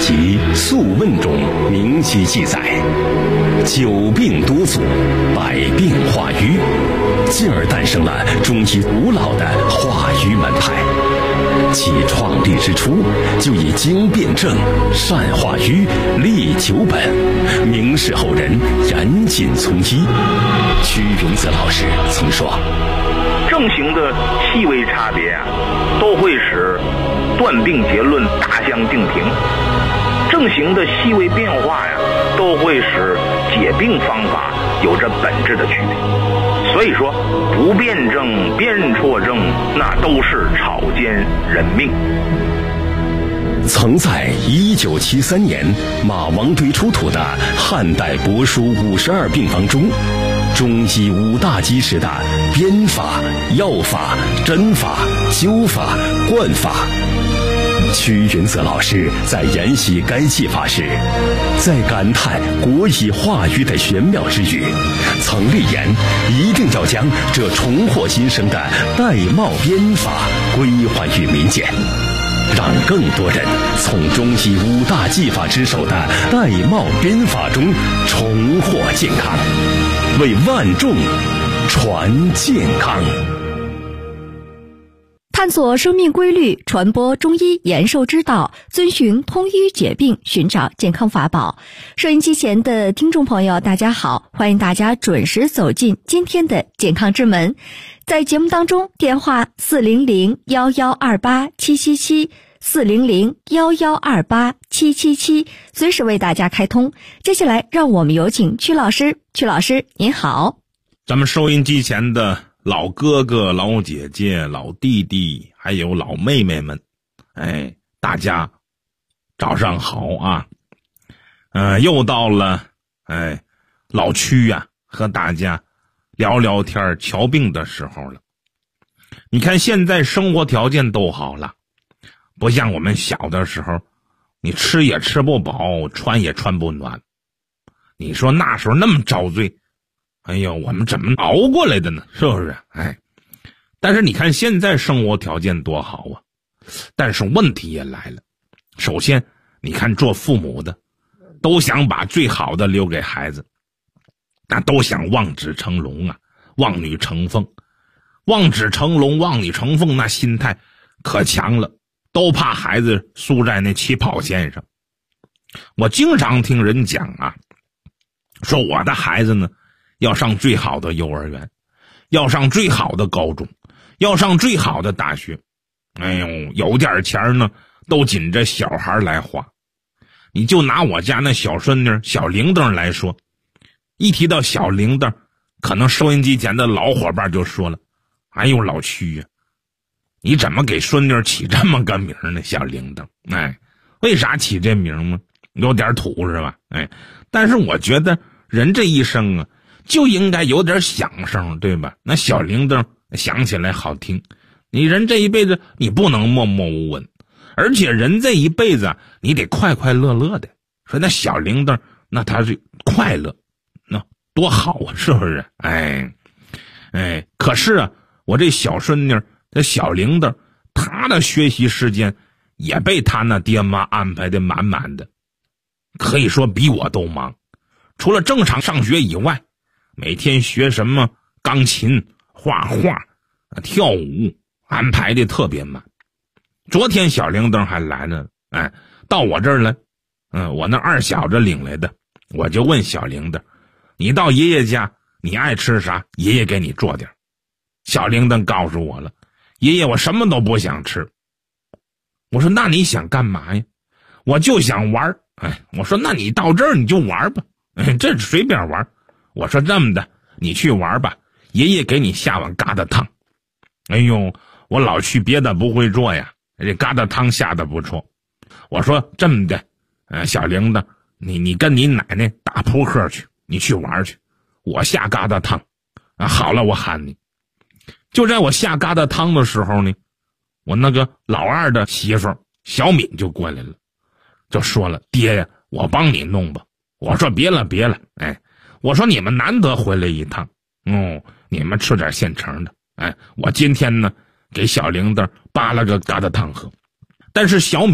集《素问》中明晰记载：久病多祖，百病化瘀，进而诞生了中医古老的化瘀门派。其创立之初，就以经辨证、善化瘀、利久本，明示后人严谨从医。屈永泽老师曾说： 症型的细微差别啊，都会使断病结论大相径庭；症型的细微变化呀，都会使解病方法有着本质的区别。所以说，不辨证、辨错症，那都是草菅人命。 曾在1973年马王堆出土的汉代帛书52病方中，中医5大基石的编法、药法、针法、灸法、灌法。屈云泽老师在研习该技法时，在感叹国医化瘀的玄妙之余，曾立言一定要将这重获新生的玳瑁编法归还于民间，让更多人从中医5大技法之首的玳瑁编法中重获健康，为万众传健康。 探索生命规律，传播中医延寿之道，遵循通医解病，寻找健康法宝。收音机前的听众朋友，大家好，欢迎大家准时走进今天的健康之门。在节目当中，电话400-1128-777 400-1128-777，随时为大家开通。接下来让我们有请曲老师。曲老师您好。 咱们收音机前的老哥哥、老姐姐、老弟弟，还有老妹妹们，大家早上好啊！又到了老屈呀，和大家聊聊天、瞧病的时候了。你看现在生活条件都好了，不像我们小的时候，你吃也吃不饱，穿也穿不暖。你说那时候那么遭罪，哎呦，我们怎么熬过来的呢？是不是？但是你看现在生活条件多好啊！但是问题也来了。首先，你看做父母的，都想把最好的留给孩子，那都想望子成龙啊，望女成凤。望子成龙、望女成凤，那心态可强了，都怕孩子输在那起跑线上。我经常听人讲啊，说我的孩子呢，要上最好的幼儿园，要上最好的高中，要上最好的大学。有点钱呢，都紧着小孩来花。你就拿我家那小孙女小铃铛来说，一提到小铃铛，可能收音机前的老伙伴就说了：哎呦，老屈呀，你怎么给孙女起这么个名呢？小铃铛。为啥起这名吗？有点土是吧？但是我觉得人这一生啊，就应该有点响声，对吧？那小铃铛响起来好听。你人这一辈子你不能默默无闻，而且人这一辈子你得快快乐乐的。说那小铃铛，那它是快乐，那多好啊，是不是？可是啊，我这小孙女这小铃铛，她的学习时间也被她那爹妈安排的满满的，可以说比我都忙。除了正常上学以外，每天学什么钢琴、画画、跳舞，安排的特别满。昨天小铃铛还来了，到我这儿来，我那二小子领来的，我就问小铃铛：你到爷爷家，你爱吃啥？爷爷给你做点。小铃铛告诉我了：爷爷，我什么都不想吃。我说那你想干嘛呀？我就想玩。我说那你到这儿你就玩吧。这随便玩。我说这么的，你去玩吧，爷爷给你下碗疙瘩汤。哎呦，我老去别的不会做呀，这疙瘩汤下的不错。我说这么的，小铃铛，你跟你奶奶打扑克去，你去玩去，我下疙瘩汤。好了，我喊你。就在我下疙瘩汤的时候呢，我那个老二的媳妇小敏就过来了，就说了：爹呀，我帮你弄吧。我说别了，我说你们难得回来一趟，你们吃点现成的。我今天呢给小铃铛扒了个疙瘩汤喝。但是小敏呢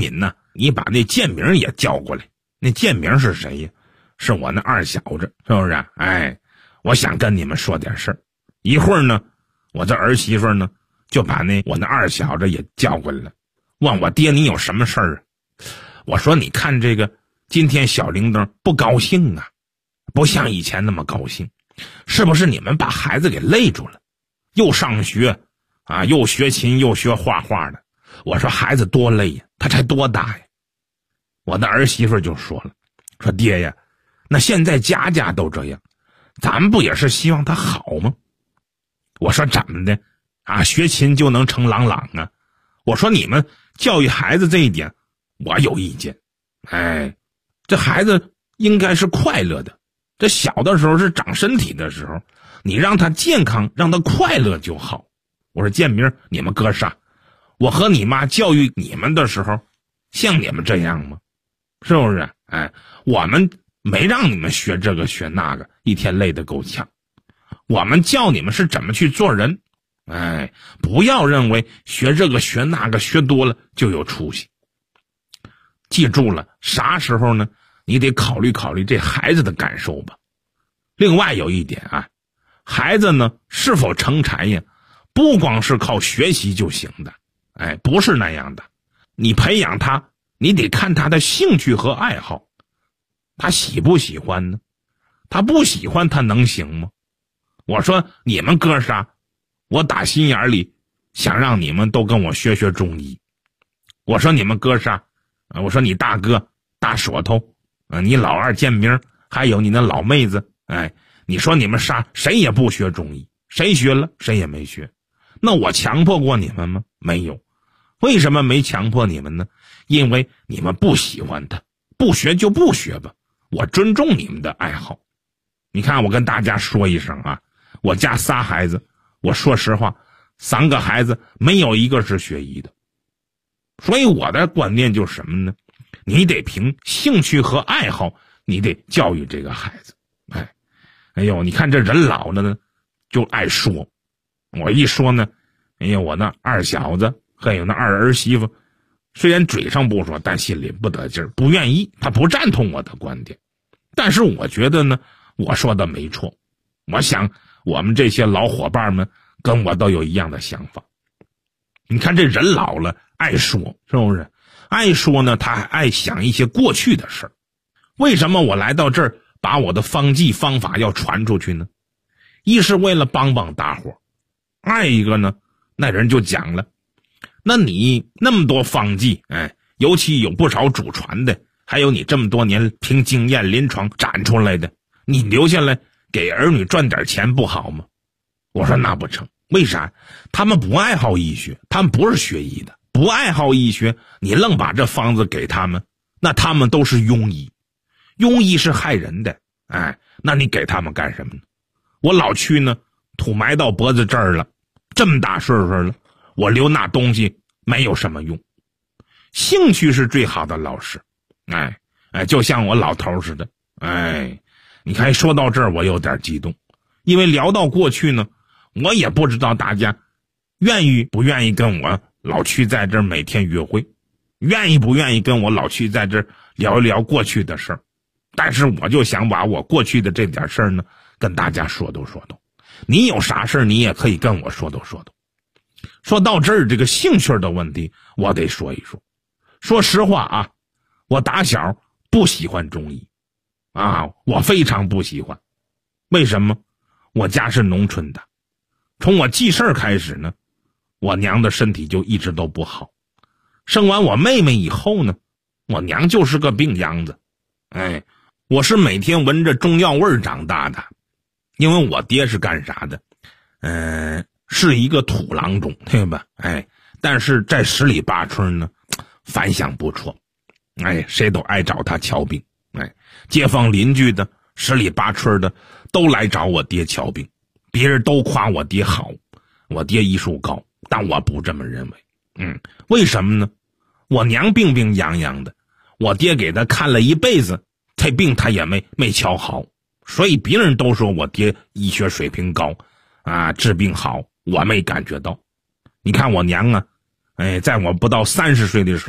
你把那建明也叫过来。那建明是谁呀？是我那二小子，是不是？我想跟你们说点事儿。一会儿呢，我这儿媳妇呢就把我那二小子也叫过来了，问我爹你有什么事儿啊？我说你看这个今天小铃铛不高兴啊，不像以前那么高兴，是不是你们把孩子给累住了？又上学啊，又学琴又学画画的。我说孩子多累呀，他才多大呀？我的儿媳妇就说了，说爹呀，那现在家家都这样，咱们不也是希望他好吗？我说怎么的啊？学琴就能成朗朗啊？我说你们教育孩子这一点我有意见。这孩子应该是快乐的，这小的时候是长身体的时候，你让他健康让他快乐就好。我说建明你们哥仨，我和你妈教育你们的时候像你们这样吗？是不是？我们没让你们学这个学那个，一天累得够呛。我们教你们是怎么去做人。不要认为学这个学那个学多了就有出息。记住了，啥时候呢？你得考虑考虑这孩子的感受吧。另外有一点啊，孩子呢是否成才呀，不光是靠学习就行的。不是那样的。你培养他，你得看他的兴趣和爱好，他喜不喜欢呢？他不喜欢他能行吗？我说你们哥仨，我打心眼里想让你们都跟我学学中医。我说你们哥仨，我说你大哥大锁头，你老二建明，还有你那老妹子，你说你们仨谁也不学中医，谁学了谁也没学。那我强迫过你们吗？没有。为什么没强迫你们呢？因为你们不喜欢他，不学就不学吧，我尊重你们的爱好。你看我跟大家说一声啊，我家仨孩子，我说实话，3个孩子没有一个是学医的。所以我的观念就是什么呢？你得凭兴趣和爱好，你得教育这个孩子。你看这人老了呢就爱说，我一说呢，我那二小子还有那二儿媳妇，虽然嘴上不说，但心里不得劲儿，不愿意，他不赞同我的观点。但是我觉得呢，我说的没错。我想我们这些老伙伴们跟我都有一样的想法。你看这人老了爱说，是不是？爱说呢，他还爱想一些过去的事儿。为什么我来到这儿把我的方剂方法要传出去呢？一是为了帮帮大伙，二一个呢，那人就讲了，那你那么多方剂，尤其有不少祖传的，还有你这么多年凭经验临床展出来的，你留下来给儿女赚点钱不好吗？我说那不成。为啥？他们不爱好医学，他们不是学医的，不爱好医学，你愣把这方子给他们，那他们都是庸医。庸医是害人的，那你给他们干什么呢？我老去呢，土埋到脖子这儿了，这么大岁数了，我留那东西没有什么用。兴趣是最好的老师。就像我老头似的。你看说到这儿我有点激动，因为聊到过去呢，我也不知道大家愿意不愿意跟我老去在这儿每天约会，愿意不愿意跟我老去在这儿聊一聊过去的事儿。但是我就想把我过去的这点事儿呢跟大家说道说道，你有啥事儿你也可以跟我说道说道。说到这儿，这个兴趣的问题我得说一说。说实话啊，我打小不喜欢中医我非常不喜欢。为什么？我家是农村的，从我记事儿开始呢，我娘的身体就一直都不好。生完我妹妹以后呢，我娘就是个病秧子。我是每天闻着中药味儿长大的。因为我爹是干啥的？是一个土郎中，对吧？但是在十里八村呢，反响不错。谁都爱找他瞧病。街坊邻居的，十里八村的都来找我爹瞧病，别人都夸我爹好，我爹医术高，但我不这么认为。为什么呢？我娘病病殃殃的，我爹给他看了一辈子，这病他也没瞧好，所以别人都说我爹医学水平高治病好，我没感觉到。你看我娘在我不到30岁的时候，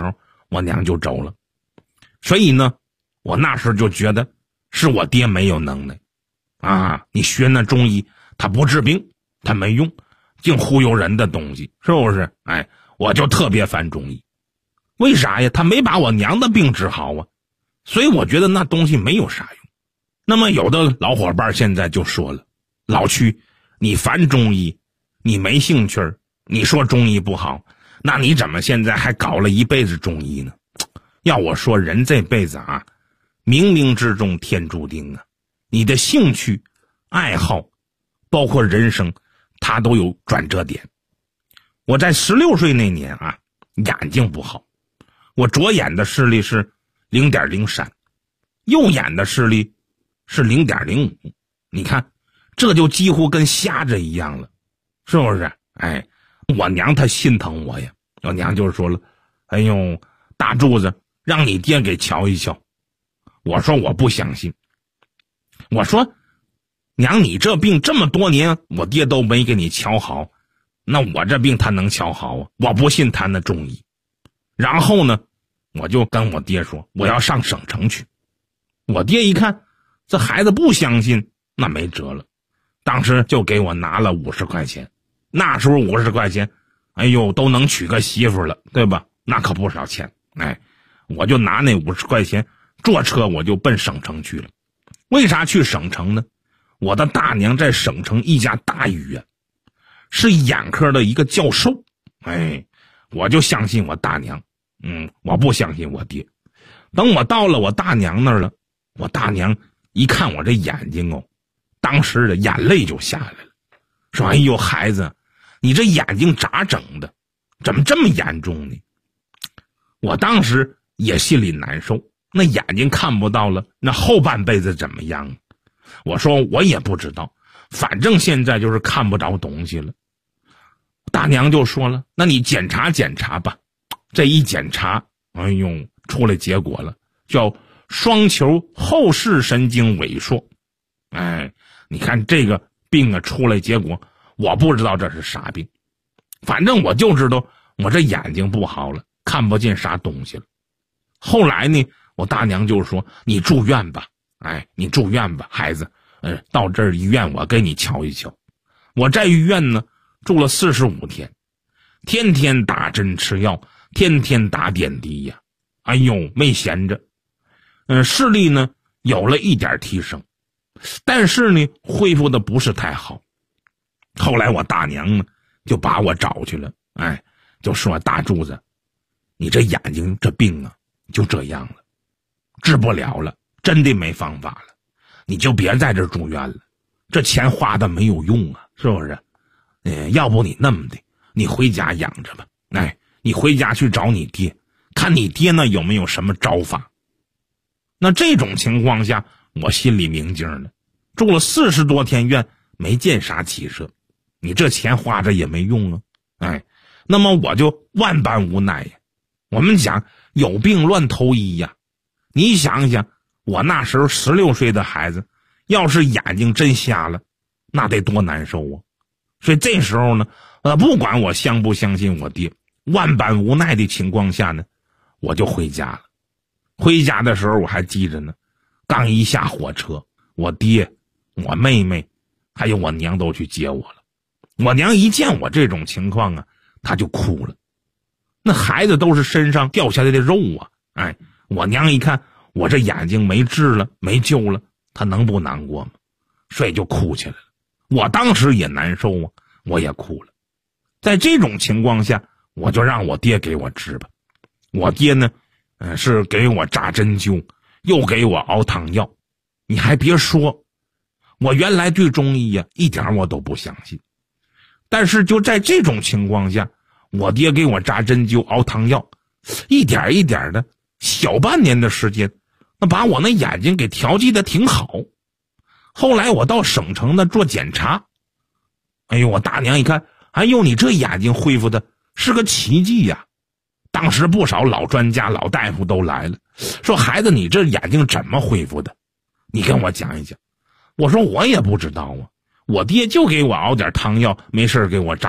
我娘就走了。所以呢，我那时候就觉得是我爹没有能耐啊！你学那中医，他不治病，他没用，净忽悠人的东西，是不是？哎，我就特别烦中医。为啥呀？他没把我娘的病治好啊，所以我觉得那东西没有啥用。那么有的老伙伴现在就说了，老屈，你烦中医，你没兴趣，你说中医不好，那你怎么现在还搞了一辈子中医呢？要我说，人这辈子啊，冥冥之中天注定啊，你的兴趣爱好包括人生，它都有转折点。我在16岁那年啊，眼睛不好，我左眼的视力是 0.03， 右眼的视力是 0.05， 你看这就几乎跟瞎子一样了，是不是？哎，我娘她心疼我呀，我娘就说了，哎呦，大柱子，让你爹给瞧一瞧。我说我不相信，我说娘，你这病这么多年我爹都没给你瞧好，那我这病他能瞧好啊？我不信他那中医。然后呢，我就跟我爹说我要上省城去。我爹一看这孩子不相信，那没辙了，当时就给我拿了50块钱。那时候50块钱，哎呦，都能娶个媳妇了，对吧？那可不少钱。哎，我就拿那50块钱坐车，我就奔省城去了。为啥去省城呢？我的大娘在省城一家大医院是眼科的一个教授。哎，我就相信我大娘，我不相信我爹。等我到了我大娘那儿了，我大娘一看我这眼睛哦，当时的眼泪就下来了，说：“哎呦，孩子，你这眼睛咋整的？怎么这么严重呢？”我当时也心里难受，那眼睛看不到了，那后半辈子怎么样？我说我也不知道，反正现在就是看不着东西了。大娘就说了，那你检查检查吧。这一检查，哎呦，出来结果了，叫双球后视神经萎缩。哎，你看这个病啊，出来结果我不知道这是啥病，反正我就知道我这眼睛不好了，看不见啥东西了。后来呢，我大娘就说你住院吧，哎，你住院吧，孩子，到这儿医院我给你瞧一瞧。我在医院呢住了45天，天天打针吃药，天天打点滴呀，哎呦，没闲着。视力呢有了一点提升，但是呢恢复的不是太好。后来我大娘呢就把我找去了，哎，就说大柱子，你这眼睛这病啊就这样了，治不了了，真的没方法了，你就别在这住院了，这钱花的没有用啊，是不是？要不你那么的，你回家养着吧，哎，你回家去找你爹，看你爹呢有没有什么招法。那这种情况下，我心里明镜了，住了40多天院，没见啥起色，你这钱花着也没用啊，哎，那么我就万般无奈呀。我们讲有病乱投医呀，你想想，我那时候16岁的孩子，要是眼睛真瞎了，那得多难受啊！所以这时候呢，不管我相不相信我爹，万般无奈的情况下呢，我就回家了。回家的时候我还记着呢，刚一下火车，我爹、我妹妹还有我娘都去接我了。我娘一见我这种情况啊，她就哭了。那孩子都是身上掉下来的肉啊，哎，我娘一看我这眼睛没治了，没救了，她能不难过吗？所以就哭起来了。我当时也难受啊，我也哭了。在这种情况下，我就让我爹给我治吧。我爹呢，是给我扎针灸，又给我熬汤药。你还别说，我原来对中医呀一点我都不相信，但是就在这种情况下，我爹给我扎针灸熬汤药，一点一点的，小半年的时间，那把我那眼睛给调剂的挺好。后来我到省城那做检查，哎呦，我大娘一看，哎呦，你这眼睛恢复的是个奇迹呀。当时不少老专家老大夫都来了，说孩子，你这眼睛怎么恢复的？你跟我讲一讲。我说我也不知道啊，我爹就给我熬点汤药，没事给我扎个针灸啊。所以当时啊都轰动了那个省城大医院。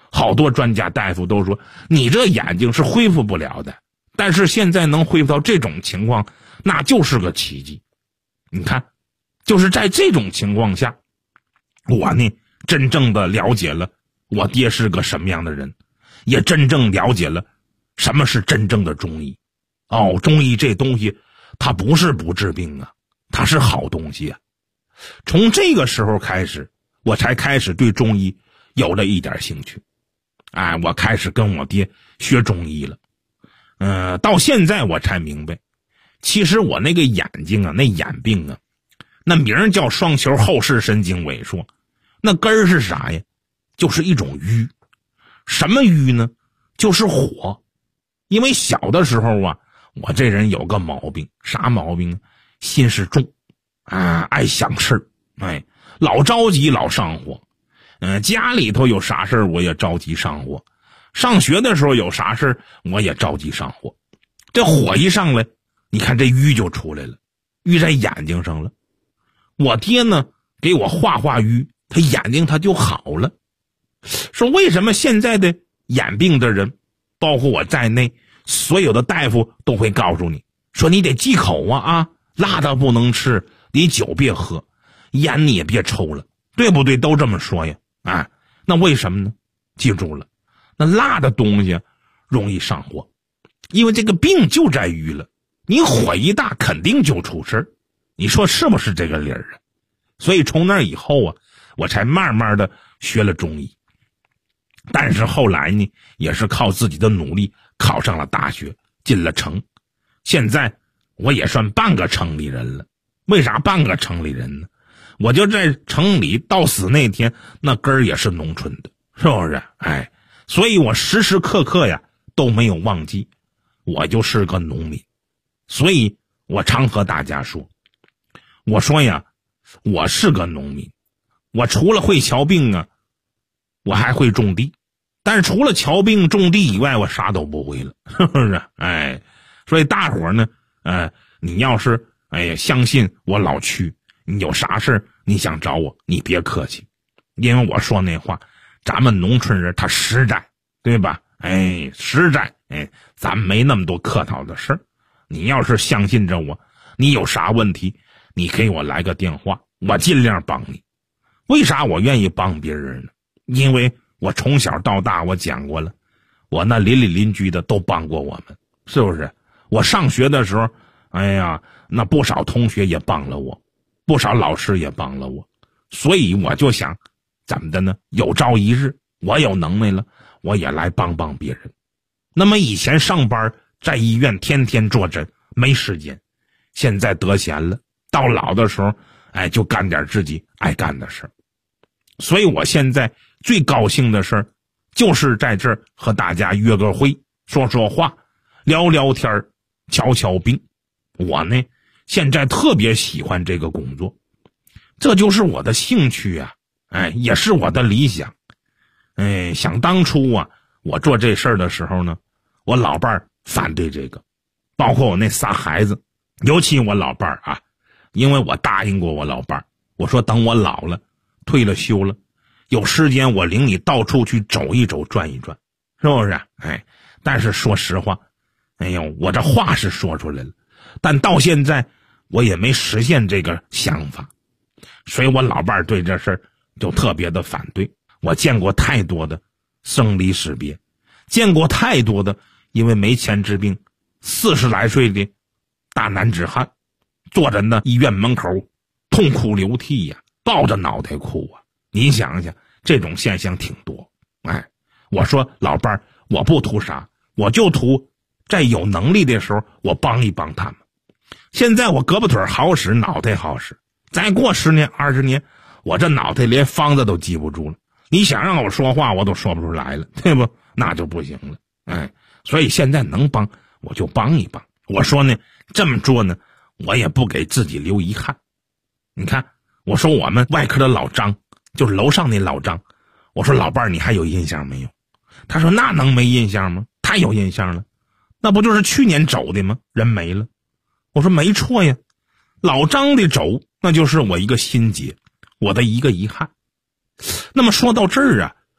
好多专家大夫都说你这眼睛是恢复不了的，但是现在能恢复到这种情况，那就是个奇迹。你看，就是在这种情况下，我呢真正的了解了我爹是个什么样的人，也真正了解了什么是真正的中医。中医这东西它不是不治病啊，它是好东西啊。从这个时候开始，我才开始对中医有了一点兴趣。我开始跟我爹学中医了。到现在我才明白，其实我那个眼睛啊，那眼病啊，那名儿叫双球后视神经萎缩，那根儿是啥呀？就是一种瘀。什么瘀呢？就是火。因为小的时候啊，我这人有个毛病，啥毛病啊？心事重爱想事儿，老着急，老上火。家里头有啥事儿我也着急上火，上学的时候有啥事儿我也着急上火。这火一上来，你看这瘀就出来了，瘀在眼睛上了。我爹呢给我化瘀，他眼睛他就好了。说为什么现在的眼病的人，包括我在内，所有的大夫都会告诉你说你得忌口啊，辣的不能吃，你酒别喝，烟你也别抽了，对不对？都这么说呀。那为什么呢？记住了，那辣的东西容易上火，因为这个病就在于了，你火一大肯定就出事儿，你说是不是这个理儿啊？所以从那以后啊，我才慢慢的学了中医。但是后来呢，也是靠自己的努力考上了大学，进了城。现在我也算半个城里人了。为啥半个城里人呢？我就在城里到死那天，那根儿也是农村的，是不是？所以我时时刻刻呀都没有忘记，我就是个农民。所以我常和大家说，我说呀，我是个农民，我除了会瞧病啊，我还会种地，但是除了瞧病种地以外，我啥都不会了，是不是？所以大伙呢，你要是相信我老屈，你有啥事你想找我，你别客气，因为我说那话，咱们农村人他实在，对吧？实在，咱们没那么多客套的事儿。你要是相信着我，你有啥问题，你给我来个电话，我尽量帮你。为啥我愿意帮别人呢？因为我从小到大，我讲过了，我那邻里邻居的都帮过我们，是不是？我上学的时候，那不少同学也帮了我，不少老师也帮了我，所以我就想，怎么的呢？有朝一日我有能耐了，我也来帮帮别人。那么以前上班在医院天天坐诊，没时间，现在得闲了，到老的时候，就干点自己爱干的事儿。所以我现在最高兴的事儿，就是在这儿和大家约个会，说说话，聊聊天，瞧瞧病。我呢，现在特别喜欢这个工作，这就是我的兴趣啊，也是我的理想。想当初啊，我做这事儿的时候呢，我老伴儿反对这个，包括我那仨孩子，尤其我老伴儿啊，因为我答应过我老伴儿，我说等我老了，退了休了，有时间我领你到处去走一走，转一转，是不是？但是说实话，我这话是说出来了，但到现在我也没实现这个想法，所以我老伴儿对这事儿就特别的反对。我见过太多的生离死别，见过太多的因为没钱治病，40来岁的大男子汉坐在那医院门口痛哭流涕呀，抱着脑袋哭啊。你想想，这种现象挺多。我说老伴儿，我不图啥，我就图在有能力的时候我帮一帮他们。现在我胳膊腿好使，脑袋好使，再过10年20年，我这脑袋连方子都记不住了，你想让我说话我都说不出来了，对不？那就不行了。所以现在能帮我就帮一帮。我说呢，这么做呢，我也不给自己留遗憾。你看，我说我们外科的老张，就是楼上那老张，我说老伴儿你还有印象没有？他说那能没印象吗？太有印象了，那不就是去年走的吗？人没了。我说没错呀，老张的走那就是我一个心结，我的一个遗憾。那么说到这儿啊，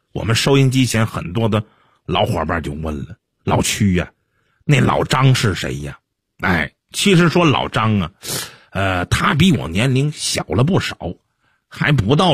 我们收音机前很多的老伙伴就问了，老曲呀，那老张是谁呀？其实说老张啊，他比我年龄小了不少，还不到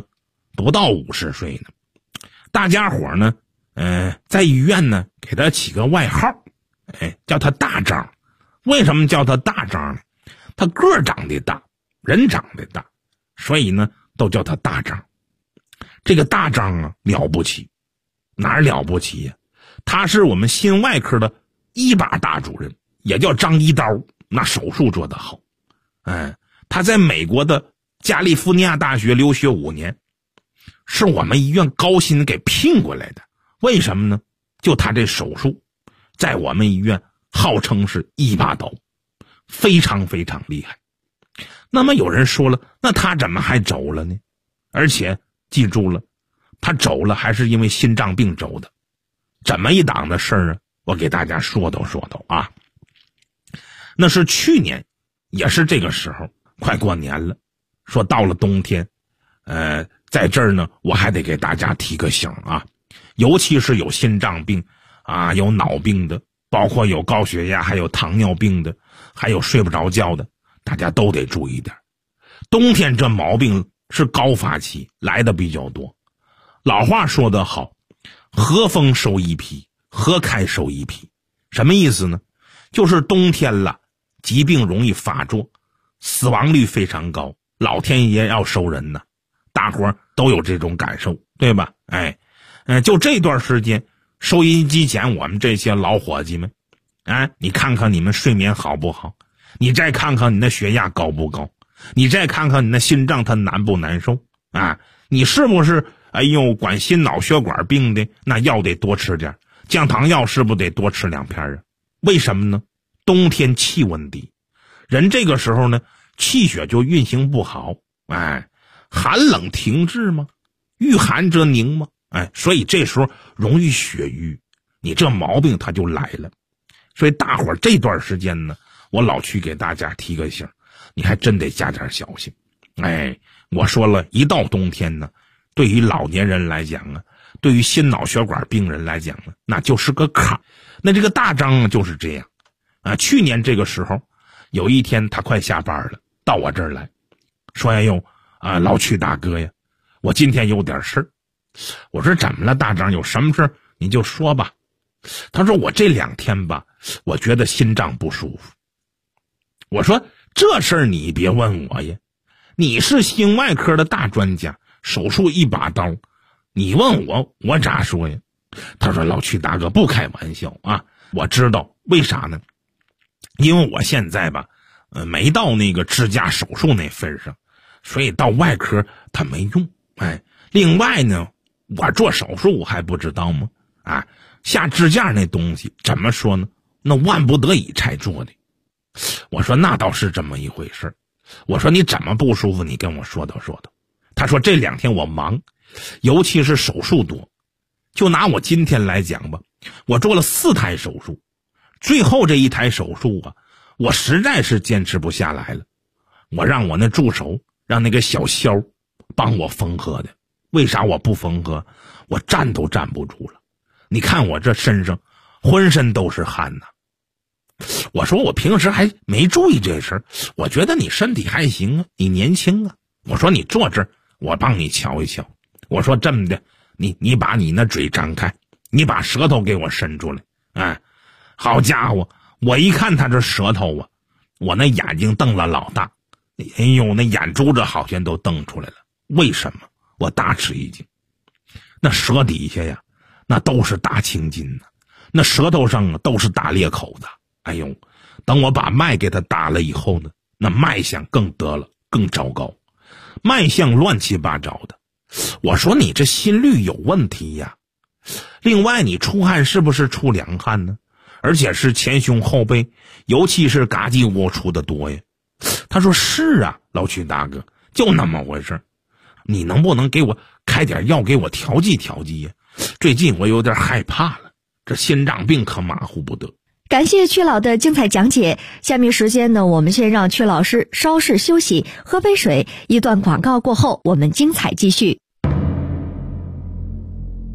50岁呢。大家伙呢，在医院呢给他起个外号，叫他大张。为什么叫他大张呢？他个儿长得大，人长得大，所以呢都叫他大张。这个大张啊了不起，哪儿了不起呀？他是我们心外科的一把大主任，也叫张一刀，那手术做得好。他在美国的加利福尼亚大学留学5年，是我们医院高薪给聘过来的。为什么呢？就他这手术在我们医院号称是一把刀，非常非常厉害。那么有人说了，那他怎么还走了呢？而且记住了，他走了还是因为心脏病走的。怎么一档的事儿啊？我给大家说道啊。那是去年，也是这个时候，快过年了，说到了冬天，在这儿呢，我还得给大家提个醒啊，尤其是有心脏病啊，有脑病的，包括有高血压，还有糖尿病的，还有睡不着觉的，大家都得注意点。冬天这毛病是高发期，来的比较多。老话说得好，和风收一批，和开收一批。什么意思呢？就是冬天了，疾病容易发作，死亡率非常高，老天爷要收人呢。大伙儿都有这种感受，对吧？就这段时间，收音机前我们这些老伙计们，你看看你们睡眠好不好？你再看看你的血压高不高？你再看看你的心脏它难不难受？你是不是管心脑血管病的，那药得多吃点，降糖药是不是得多吃2片啊？为什么呢？冬天气温低，人这个时候呢，气血就运行不好，寒冷停滞吗？遇寒则凝吗？所以这时候容易血瘀，你这毛病它就来了。所以大伙儿这段时间呢，我老去给大家提个醒，你还真得加点小心。我说了，一到冬天呢，对于老年人来讲啊，对于心脑血管病人来讲呢，那就是个坎。那这个大张就是这样去年这个时候，有一天他快下班了，到我这儿来说，老曲大哥呀，我今天有点事儿。我说怎么了大张，有什么事你就说吧。他说我这2天吧，我觉得心脏不舒服。我说这事儿你别问我呀，你是心外科的大专家，手术一把刀，你问我咋说呀？他说老曲大哥不开玩笑啊，我知道为啥呢？因为我现在吧，没到那个支架手术那份上，所以到外科他没用。另外呢，我做手术还不知道吗？下支架那东西怎么说呢？那万不得已才做的。我说那倒是这么一回事。我说你怎么不舒服？你跟我说道。他说这2天我忙，尤其是手术多。就拿我今天来讲吧，我做了4台手术，最后这1台手术啊，我实在是坚持不下来了。我让我那助手，让那个小肖帮我缝合的。为啥我不缝合？我站都站不住了。你看我这身上浑身都是汗呐。我说我平时还没注意这事儿，我觉得你身体还行啊，你年轻啊。我说你坐这儿，我帮你瞧一瞧。我说这么的，你把你那嘴张开，你把舌头给我伸出来。好家伙，我一看他这舌头啊，我那眼睛瞪了老大，那眼珠子好像都瞪出来了。为什么？我大吃一惊。那舌底下呀，那都是大青筋呢，那舌头上啊都是大裂口子。等我把脉给他打了以后呢，那脉象更得了，更糟糕，脉象乱七八糟的。我说你这心率有问题呀。另外你出汗是不是出凉汗呢？而且是前胸后背，尤其是嘎叽窝出的多呀。他说是啊，老曲大哥，就那么回事。你能不能给我开点药给我调剂调剂呀？最近我有点害怕了，这心脏病可马虎不得。 感谢曲老的精彩讲解。下面时间呢，我们先让曲老师稍事休息，喝杯水。一段广告过后，我们精彩继续。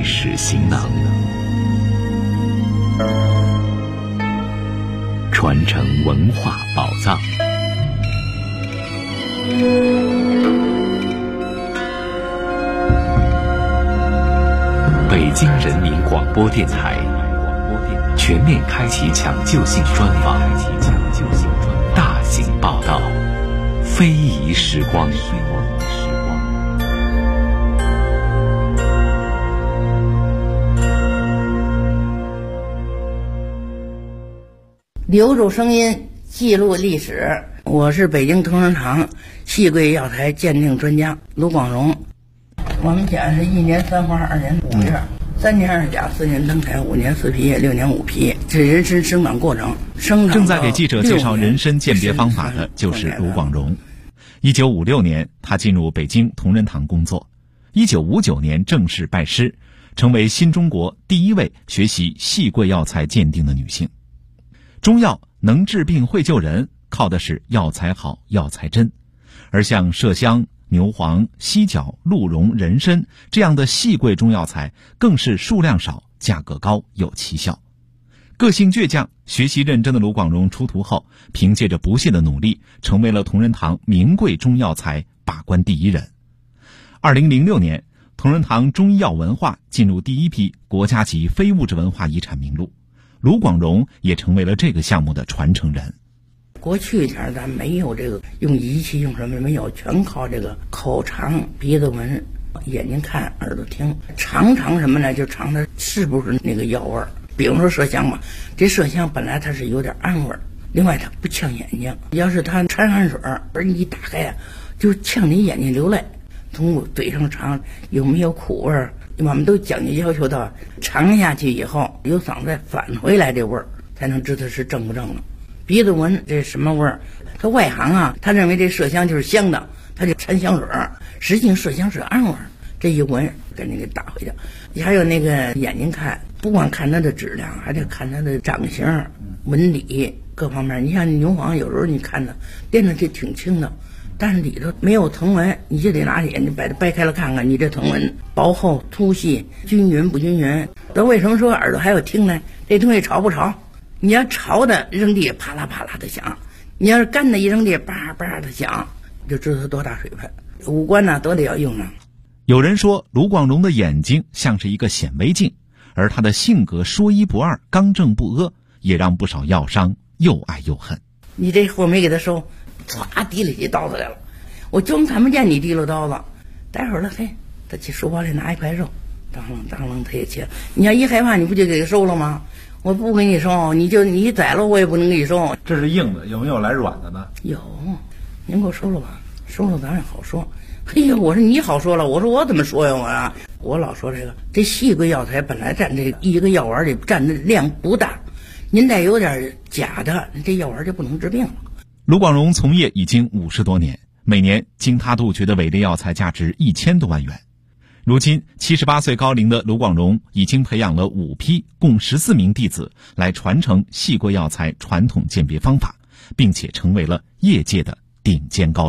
史行囊，传承文化宝藏。北京人民广播电台全面开启抢救性专访，大型报道，非遗时光。 留住声音，记录历史。我是北京同仁堂戏柜药材鉴定专家卢广荣。我们讲是1年3花2年5月，3年2甲4年登台5年4皮6年5皮，这人参生长过程。 正在给记者介绍人参鉴别方法的就是卢广荣。1956年，他进入北京同仁堂工作。1959年正式拜师，成为新中国第一位学习戏柜药材鉴定的女性。中药能治病会救人，靠的是药材好、药材真。而像麝香、牛黄、犀角、鹿茸、人参这样的细贵中药材，更是数量少、价格高、有奇效。个性倔强、学习认真的卢广荣出徒后，凭借着不懈的努力，成为了同仁堂名贵中药材把关第一人。2006年，同仁堂中医药文化进入第一批国家级非物质文化遗产名录，卢广荣也成为了这个项目的传承人。 过去前咱没有这个用仪器用什么没有，全靠这个口尝、鼻子闻、眼睛看、耳朵听，尝什么呢？就尝它是不是那个药味儿。比如说麝香嘛，这麝香本来它是有点暗味儿，另外它不呛眼睛。要是它掺汗水，而你一打开呀，就呛你眼睛流泪。从嘴上尝有没有苦味儿，我们都讲究要求到尝下去以后，由嗓子返回来这味儿，才能知道是正不正了。鼻子闻这什么味儿？他外行啊，他认为这麝香就是香的，他就掺香水儿，实际上麝香是暗味儿。这一闻赶紧给打回去。还有那个眼睛看，不光看它的质量，还得看它的长形、纹理各方面。你像牛黄，有时候你看的掂着这挺轻的，但是里头没有藤纹，你就得拿眼睛把它掰开了看看，你这藤纹薄厚、粗细、均匀不均匀。那为什么说耳朵还有听呢？这东西潮不潮？你要潮的扔地啪啦啪啦的响，你要是干的一扔地叭叭的响，就知道它多大水分。五官呢都得要用上。 有人说卢广荣的眼睛像是一个显微镜，而他的性格说一不二、刚正不阿，也让不少药商又爱又恨。 你这货没给他收，唰提了起刀子来了，我装看不见你提溜刀子。待会儿了，嘿，他去书包里拿一块肉，当啷他也切。你要一害怕，你不就给他收了吗？我不给你收，你宰了我也不能给你收。 这是硬的，有没有来软的呢？ 有，您给我收了吧，收了咱也好说。嘿呀，我说你好说了，我说我怎么说呀？我老说这细贵药材本来占这一个药丸里占的量不大，您再有点假的，这药丸就不能治病了。 卢广荣从业已经50多年，每年经他杜绝的伪劣药材价值1000多万元。如今78岁高龄的卢广荣已经培养了5批共14名弟子来传承细贵药材传统鉴别方法，并且成为了业界的顶尖高手。